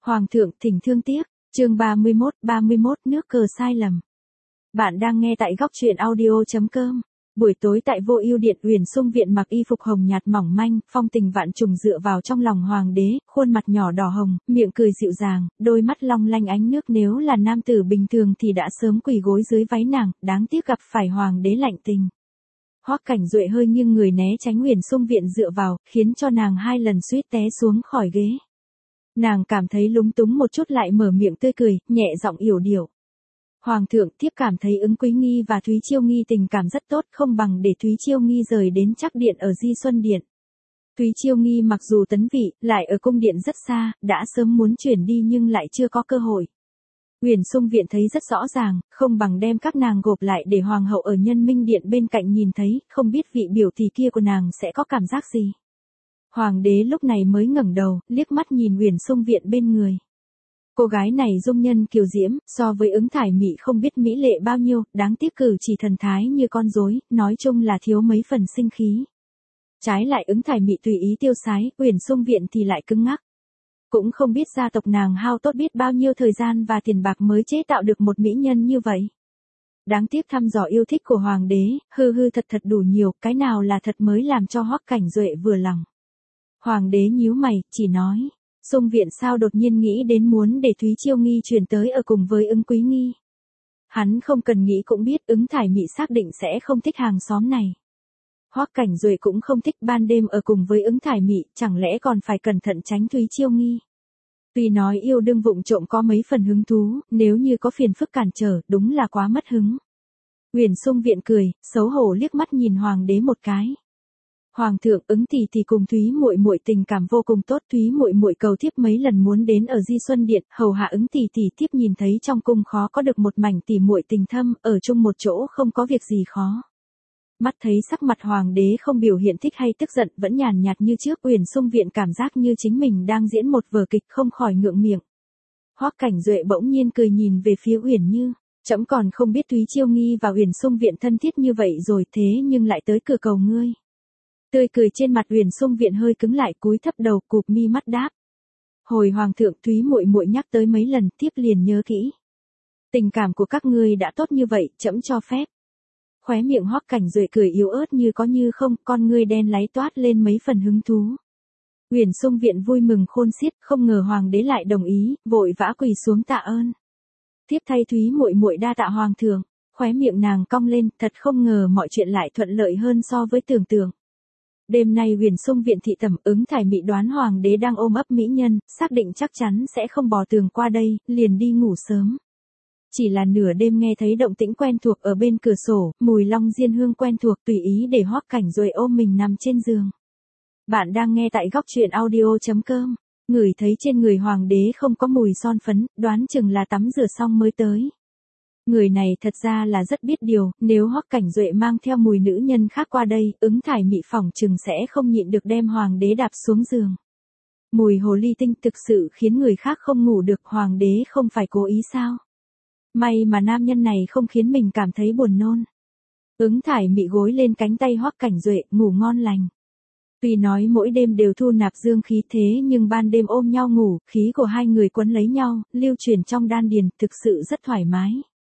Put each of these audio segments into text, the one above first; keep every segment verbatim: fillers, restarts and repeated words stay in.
Hoàng thượng thỉnh thương tiếc, chương ba mươi mốt, ba mươi mốt nước cờ sai lầm. Bạn đang nghe tại góc truyện audio chấm com. Buổi tối tại Vô Ưu Điện, Uyển Sung Viện mặc y phục hồng nhạt mỏng manh, phong tình vạn trùng dựa vào trong lòng hoàng đế, khuôn mặt nhỏ đỏ hồng, miệng cười dịu dàng, đôi mắt long lanh ánh nước, nếu là nam tử bình thường thì đã sớm quỳ gối dưới váy nàng, đáng tiếc gặp phải hoàng đế lạnh tình. Hoắc Cảnh Duệ hơi nghiêng người né tránh Uyển Sung Viện dựa vào, khiến cho nàng hai lần suýt té xuống khỏi ghế. Nàng cảm thấy lúng túng một chút lại mở miệng tươi cười, nhẹ giọng yểu điệu. Hoàng thượng, thiếp cảm thấy Ứng Quý Nghi và Thúy Chiêu Nghi tình cảm rất tốt, không bằng để Thúy Chiêu Nghi rời đến Trắc Điện ở Di Xuân Điện. Thúy Chiêu Nghi mặc dù tấn vị, lại ở cung điện rất xa, đã sớm muốn chuyển đi nhưng lại chưa có cơ hội. Uyển Sung Viện thấy rất rõ ràng, không bằng đem các nàng gộp lại để hoàng hậu ở Nhân Minh Điện bên cạnh nhìn thấy, không biết vị biểu tỷ kia của nàng sẽ có cảm giác gì. Hoàng đế lúc này mới ngẩng đầu, liếc mắt nhìn Uyển Sung Viện bên người. Cô gái này dung nhân kiều diễm, so với Ứng Thải Mị không biết mỹ lệ bao nhiêu, đáng tiếc cử chỉ thần thái như con rối, nói chung là thiếu mấy phần sinh khí. Trái lại Ứng Thải Mị tùy ý tiêu sái, Uyển Sung Viện thì lại cứng ngắc. Cũng không biết gia tộc nàng hao tốt biết bao nhiêu thời gian và tiền bạc mới chế tạo được một mỹ nhân như vậy. Đáng tiếc thăm dò yêu thích của hoàng đế, hư hư thật thật đủ nhiều, cái nào là thật mới làm cho Hoắc Cảnh Duệ vừa lòng. Hoàng đế nhíu mày, chỉ nói, Sung Viện sao đột nhiên nghĩ đến muốn để Thúy Chiêu Nghi chuyển tới ở cùng với Ứng Quý Nghi. Hắn không cần nghĩ cũng biết Ứng Thải Mị xác định sẽ không thích hàng xóm này. Hoắc Cảnh Duệ cũng không thích ban đêm ở cùng với Ứng Thải Mị, chẳng lẽ còn phải cẩn thận tránh Thúy Chiêu Nghi. Tuy nói yêu đương vụng trộm có mấy phần hứng thú, nếu như có phiền phức cản trở, đúng là quá mất hứng. Uyển Sung Viện cười, xấu hổ liếc mắt nhìn hoàng đế một cái. Hoàng thượng, Ứng tỷ tỷ cùng Thúy muội muội tình cảm vô cùng tốt, Thúy muội muội cầu thiếp mấy lần muốn đến ở Di Xuân Điện, hầu hạ Ứng tỷ tỷ, thiếp nhìn thấy trong cung khó có được một mảnh tỷ muội tình thâm, ở chung một chỗ không có việc gì khó. Mắt thấy sắc mặt hoàng đế không biểu hiện thích hay tức giận, vẫn nhàn nhạt như trước, Uyển Sung Viện cảm giác như chính mình đang diễn một vở kịch, không khỏi ngượng miệng. Hoắc Cảnh Duệ bỗng nhiên cười nhìn về phía Uyển Như, trẫm còn không biết Thúy Chiêu Nghi và Uyển Sung Viện thân thiết như vậy rồi, thế nhưng lại tới cửa cầu ngươi. Tươi cười trên mặt Uyển Sung Viện hơi cứng lại, cúi thấp đầu, cụp mi mắt đáp. Hồi hoàng thượng, Thúy muội muội nhắc tới mấy lần, thiếp liền nhớ kỹ. Tình cảm của các ngươi đã tốt như vậy, trẫm cho phép. Khóe miệng Hoắc Cảnh Duệ cười yếu ớt như có như không, con ngươi đen láy toát lên mấy phần hứng thú. Uyển Sung Viện vui mừng khôn xiết, không ngờ hoàng đế lại đồng ý, vội vã quỳ xuống tạ ơn. Thiếp thay Thúy muội muội đa tạ hoàng thượng. Khóe miệng nàng cong lên, thật không ngờ mọi chuyện lại thuận lợi hơn so với tưởng tượng. Đêm nay Uyển Sung Viện thị tẩm, Ứng Thải Mị đoán hoàng đế đang ôm ấp mỹ nhân, xác định chắc chắn sẽ không bò tường qua đây, liền đi ngủ sớm. Chỉ là nửa đêm nghe thấy động tĩnh quen thuộc ở bên cửa sổ, mùi long diên hương quen thuộc, tùy ý để Hoắc Cảnh Duệ ôm mình nằm trên giường. Bạn đang nghe tại góc truyện audio chấm com. Ngửi thấy trên người hoàng đế không có mùi son phấn, đoán chừng là tắm rửa xong mới tới. Người này thật ra là rất biết điều, nếu Hoắc Cảnh Duệ mang theo mùi nữ nhân khác qua đây, Ứng Thải Mị phỏng chừng sẽ không nhịn được đem hoàng đế đạp xuống giường. Mùi hồ ly tinh thực sự khiến người khác không ngủ được, hoàng đế không phải cố ý sao? May mà nam nhân này không khiến mình cảm thấy buồn nôn. Ứng Thải Mị gối lên cánh tay Hoắc Cảnh Duệ, ngủ ngon lành. Tuy nói mỗi đêm đều thu nạp dương khí thế nhưng ban đêm ôm nhau ngủ, khí của hai người quấn lấy nhau, lưu chuyển trong đan điền, thực sự rất thoải mái.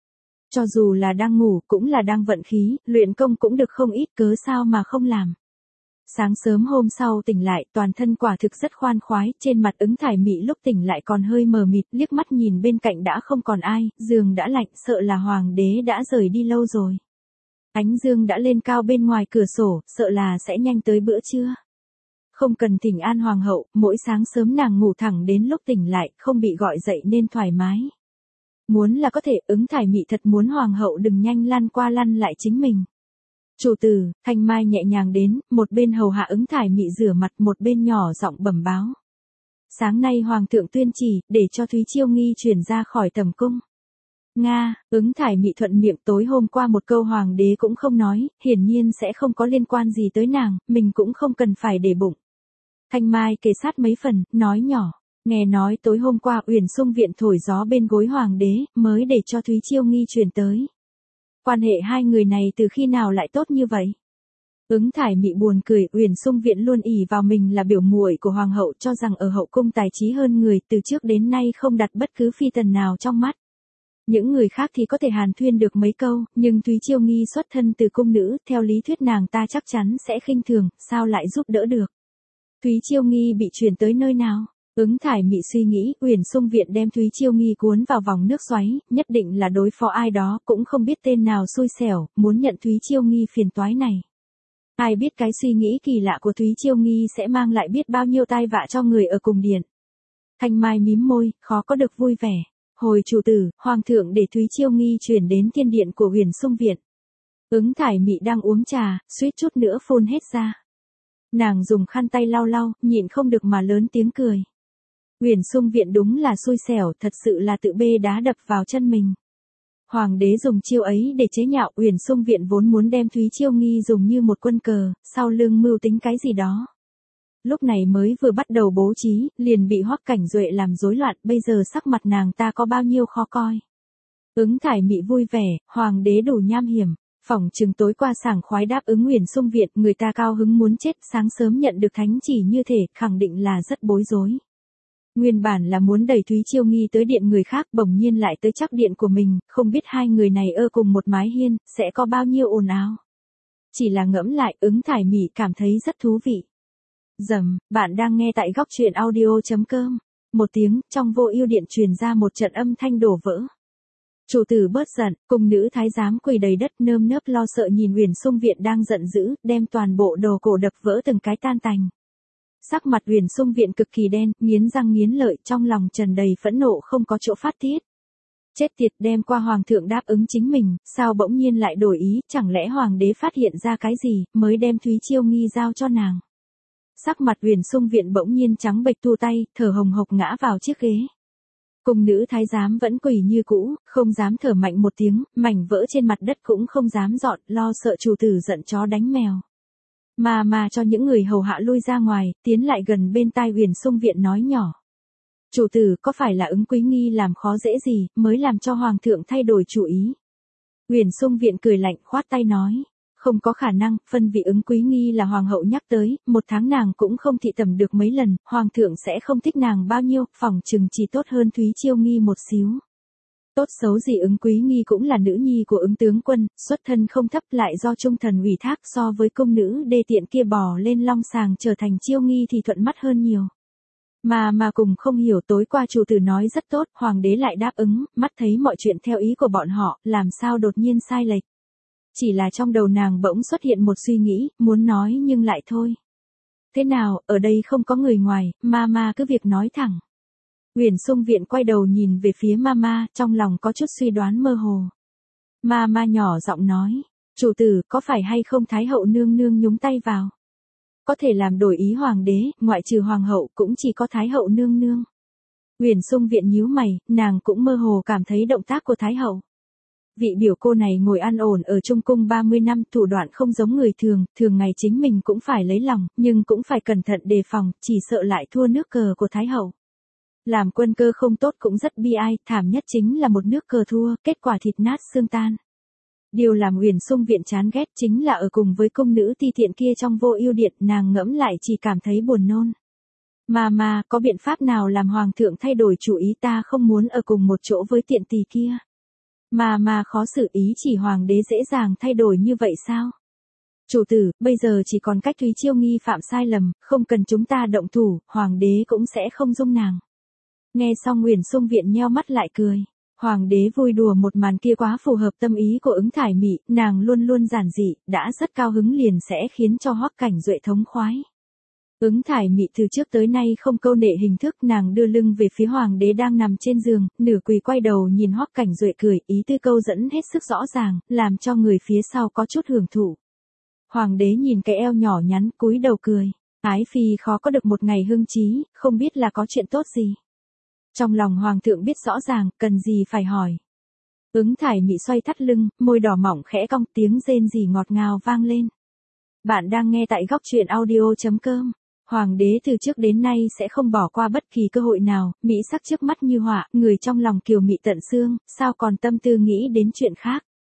Cho dù là đang ngủ, cũng là đang vận khí, luyện công cũng được không ít, cớ sao mà không làm. Sáng sớm hôm sau tỉnh lại, toàn thân quả thực rất khoan khoái, trên mặt Ứng Thải Mị lúc tỉnh lại còn hơi mờ mịt, liếc mắt nhìn bên cạnh đã không còn ai, giường đã lạnh, sợ là hoàng đế đã rời đi lâu rồi. Ánh dương đã lên cao bên ngoài cửa sổ, sợ là sẽ nhanh tới bữa trưa. Không cần thỉnh an hoàng hậu, mỗi sáng sớm nàng ngủ thẳng đến lúc tỉnh lại, không bị gọi dậy nên thoải mái. Muốn là có thể, Ứng Thải Mị thật muốn hoàng hậu đừng nhanh lăn qua lăn lại chính mình. Chủ tử, Thanh Mai nhẹ nhàng đến, một bên hầu hạ Ứng Thải Mị rửa mặt, một bên nhỏ giọng bẩm báo. Sáng nay hoàng thượng tuyên chỉ, để cho Thúy Chiêu Nghi chuyển ra khỏi tầm cung. Nga, Ứng Thải Mị thuận miệng, tối hôm qua một câu hoàng đế cũng không nói, hiển nhiên sẽ không có liên quan gì tới nàng, mình cũng không cần phải để bụng. Thanh Mai kề sát mấy phần, nói nhỏ. Nghe nói tối hôm qua Uyển Sung Viện thổi gió bên gối hoàng đế, mới để cho Thúy Chiêu Nghi truyền tới. Quan hệ hai người này từ khi nào lại tốt như vậy? Ứng Thải Mị buồn cười, Uyển Sung Viện luôn ỷ vào mình là biểu muội của hoàng hậu, cho rằng ở hậu cung tài trí hơn người, từ trước đến nay không đặt bất cứ phi tần nào trong mắt. Những người khác thì có thể hàn thuyên được mấy câu, nhưng Thúy Chiêu Nghi xuất thân từ cung nữ, theo lý thuyết nàng ta chắc chắn sẽ khinh thường, sao lại giúp đỡ được. Thúy Chiêu Nghi bị chuyển tới nơi nào? Ứng Thải Mị suy nghĩ, Uyển Sung Viện đem Thúy Chiêu Nghi cuốn vào vòng nước xoáy, nhất định là đối phó ai đó, cũng không biết tên nào xui xẻo, muốn nhận Thúy Chiêu Nghi phiền toái này. Ai biết cái suy nghĩ kỳ lạ của Thúy Chiêu Nghi sẽ mang lại biết bao nhiêu tai vạ cho người ở cùng điện. Thanh Mai mím môi, khó có được vui vẻ. Hồi chủ tử, hoàng thượng để Thúy Chiêu Nghi chuyển đến thiên điện của Uyển Sung Viện. Ứng Thải Mị đang uống trà, suýt chút nữa phun hết ra. Nàng dùng khăn tay lau lau, nhịn không được mà lớn tiếng cười. Uyển Sung Viện đúng là xui xẻo, thật sự là tự bê đá đập vào chân mình. Hoàng đế dùng chiêu ấy để chế nhạo, Uyển Sung Viện vốn muốn đem Thúy Chiêu Nghi dùng như một quân cờ, sau lưng mưu tính cái gì đó. Lúc này mới vừa bắt đầu bố trí, liền bị Hoắc Cảnh Duệ làm rối loạn, bây giờ sắc mặt nàng ta có bao nhiêu khó coi. Ứng Thải Mị vui vẻ, hoàng đế đủ nham hiểm, phỏng chừng tối qua sảng khoái đáp ứng Uyển Sung Viện, người ta cao hứng muốn chết, sáng sớm nhận được thánh chỉ như thể, khẳng định là rất bối rối. Nguyên bản là muốn đẩy Thúy Chiêu Nghi tới điện người khác, bỗng nhiên lại tới chắc điện của mình, không biết hai người này ơ cùng một mái hiên, sẽ có bao nhiêu ồn ào. Chỉ là ngẫm lại, Ứng Thải Mị cảm thấy rất thú vị. Dầm, bạn đang nghe tại góc truyện audio.com. Một tiếng, trong vô ưu điện truyền ra một trận âm thanh đổ vỡ. Chủ tử bớt giận, cung nữ thái giám quỳ đầy đất nơm nớp lo sợ nhìn Uyển Sung Viện đang giận dữ, đem toàn bộ đồ cổ đập vỡ từng cái tan tành. Sắc mặt Uyển Sung Viện cực kỳ đen, nghiến răng nghiến lợi, trong lòng tràn đầy phẫn nộ không có chỗ phát tiết. Chết tiệt, đem qua hoàng thượng đáp ứng chính mình, sao bỗng nhiên lại đổi ý, chẳng lẽ hoàng đế phát hiện ra cái gì, mới đem Thúy Chiêu Nghi giao cho nàng. Sắc mặt Uyển Sung Viện bỗng nhiên trắng bệch, thu tay, thở hồng hộc ngã vào chiếc ghế. Cung nữ thái giám vẫn quỳ như cũ, không dám thở mạnh một tiếng, mảnh vỡ trên mặt đất cũng không dám dọn, lo sợ chủ tử giận chó đánh mèo. Mà mà cho những người hầu hạ lui ra ngoài, tiến lại gần bên tai Uyển Sung Viện nói nhỏ. Chủ tử, có phải là Ứng Quý Nghi làm khó dễ gì, mới làm cho hoàng thượng thay đổi chủ ý? Uyển Sung Viện cười lạnh, khoát tay nói. Không có khả năng, phân vị Ứng Quý Nghi là hoàng hậu nhắc tới, một tháng nàng cũng không thị tẩm được mấy lần, hoàng thượng sẽ không thích nàng bao nhiêu, phỏng chừng chỉ tốt hơn Thúy Chiêu Nghi một xíu. Tốt xấu gì Ứng Quý Nghi cũng là nữ nhi của Ứng tướng quân, xuất thân không thấp, lại do trung thần ủy thác, so với công nữ đê tiện kia bò lên long sàng trở thành Chiêu Nghi thì thuận mắt hơn nhiều. Mà mà cùng không hiểu, tối qua chủ tử nói rất tốt, hoàng đế lại đáp ứng, mắt thấy mọi chuyện theo ý của bọn họ, làm sao đột nhiên sai lệch. Chỉ là trong đầu nàng bỗng xuất hiện một suy nghĩ, muốn nói nhưng lại thôi. Thế nào, ở đây không có người ngoài, mama cứ việc nói thẳng. Uyển Sung Viện quay đầu nhìn về phía mama, trong lòng có chút suy đoán mơ hồ. Mama nhỏ giọng nói, chủ tử, có phải hay không Thái hậu nương nương nhúng tay vào? Có thể làm đổi ý hoàng đế, ngoại trừ hoàng hậu cũng chỉ có Thái hậu nương nương. Uyển Sung Viện nhíu mày, nàng cũng mơ hồ cảm thấy động tác của Thái hậu. Vị biểu cô này ngồi an ổn ở Trung Cung ba mươi năm, thủ đoạn không giống người thường, thường ngày chính mình cũng phải lấy lòng, nhưng cũng phải cẩn thận đề phòng, chỉ sợ lại thua nước cờ của Thái hậu. Làm quân cơ không tốt cũng rất bi ai, thảm nhất chính là một nước cờ thua, kết quả thịt nát xương tan. Điều làm Uyển Sung Viện chán ghét chính là ở cùng với cung nữ ti tiện kia trong vô ưu điện, nàng ngẫm lại chỉ cảm thấy buồn nôn. Mà mà, có biện pháp nào làm hoàng thượng thay đổi chủ ý, ta không muốn ở cùng một chỗ với tiện tỳ kia. Mà mà khó xử, ý chỉ hoàng đế dễ dàng thay đổi như vậy sao? Chủ tử, bây giờ chỉ còn cách Thúy Chiêu Nghi phạm sai lầm, không cần chúng ta động thủ, hoàng đế cũng sẽ không dung nàng. Nghe xong Uyển Sung Viện nheo mắt lại cười. Hoàng đế vui đùa một màn kia quá phù hợp tâm ý của Ứng Thải Mị, nàng luôn luôn giản dị, đã rất cao hứng liền sẽ khiến cho Hoắc Cảnh Duệ thống khoái. Ứng Thải Mị từ trước tới nay không câu nệ hình thức, nàng đưa lưng về phía hoàng đế đang nằm trên giường, nửa quỳ quay đầu nhìn Hoắc Cảnh Duệ cười, ý tư câu dẫn hết sức rõ ràng, làm cho người phía sau có chút hưởng thụ. Hoàng đế nhìn cái eo nhỏ nhắn, cúi đầu cười, ái phi khó có được một ngày hưng trí, không biết là có chuyện tốt gì. Trong lòng hoàng thượng biết rõ ràng, cần gì phải hỏi. Ứng Thải Mị xoay thắt lưng, môi đỏ mỏng khẽ cong, tiếng rên rỉ ngọt ngào vang lên. Bạn đang nghe tại góc truyện audio.com. Hoàng đế từ trước đến nay sẽ không bỏ qua bất kỳ cơ hội nào, mỹ sắc trước mắt như họa, người trong lòng kiều mị tận xương, sao còn tâm tư nghĩ đến chuyện khác.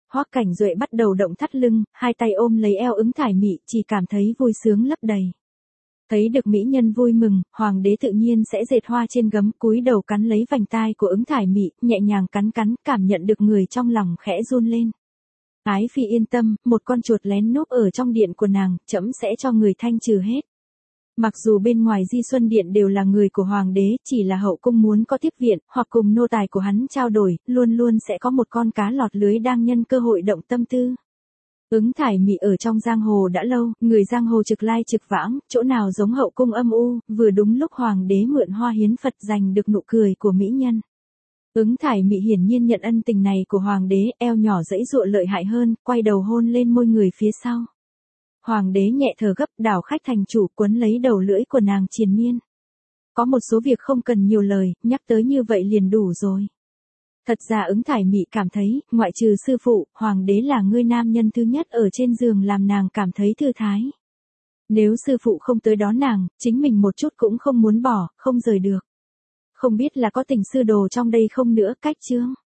Hoắc Cảnh Duệ bắt đầu động thắt lưng, hai tay ôm lấy eo Ứng Thải Mị, chỉ cảm thấy vui sướng lấp đầy. Thấy được mỹ nhân vui mừng, hoàng đế tự nhiên sẽ dệt hoa trên gấm, cúi đầu cắn lấy vành tai của Ứng Thải Mị, nhẹ nhàng cắn cắn, cảm nhận được người trong lòng khẽ run lên. Ái phi yên tâm, một con chuột lén núp ở trong điện của nàng, trẫm sẽ cho người thanh trừ hết. Mặc dù bên ngoài Di Xuân Điện đều là người của hoàng đế, chỉ là hậu cung muốn có tiếp viện, hoặc cùng nô tài của hắn trao đổi, luôn luôn sẽ có một con cá lọt lưới đang nhân cơ hội động tâm tư. Ứng Thải Mị ở trong giang hồ đã lâu, người giang hồ trực lai trực vãng, chỗ nào giống hậu cung âm u, vừa đúng lúc hoàng đế mượn hoa hiến Phật giành được nụ cười của mỹ nhân. Ứng Thải Mị hiển nhiên nhận ân tình này của hoàng đế, eo nhỏ dãy dụa lợi hại hơn, quay đầu hôn lên môi người phía sau. Hoàng đế nhẹ thở gấp, đảo khách thành chủ, quấn lấy đầu lưỡi của nàng triền miên. Có một số việc không cần nhiều lời, nhắc tới như vậy liền đủ rồi. Thật ra Ứng Thải Mị cảm thấy, ngoại trừ sư phụ, hoàng đế là người nam nhân thứ nhất ở trên giường làm nàng cảm thấy thư thái. Nếu sư phụ không tới đón nàng, chính mình một chút cũng không muốn bỏ, không rời được. Không biết là có tình sư đồ trong đây không nữa, cách chương.